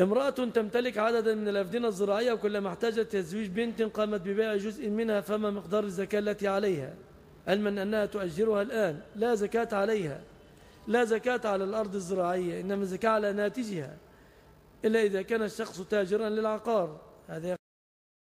امرأة تمتلك عددا من الأفدنة الزراعية وكلما احتاجت تزويج بنت قامت ببيع جزء منها، فما مقدار الزكاة التي عليها؟ علما أنها تؤجرها الآن، لا زكاة عليها، لا زكاة على الأرض الزراعية، إنما زكاة على ناتجها إلا إذا كان الشخص تاجرا للعقار. هذا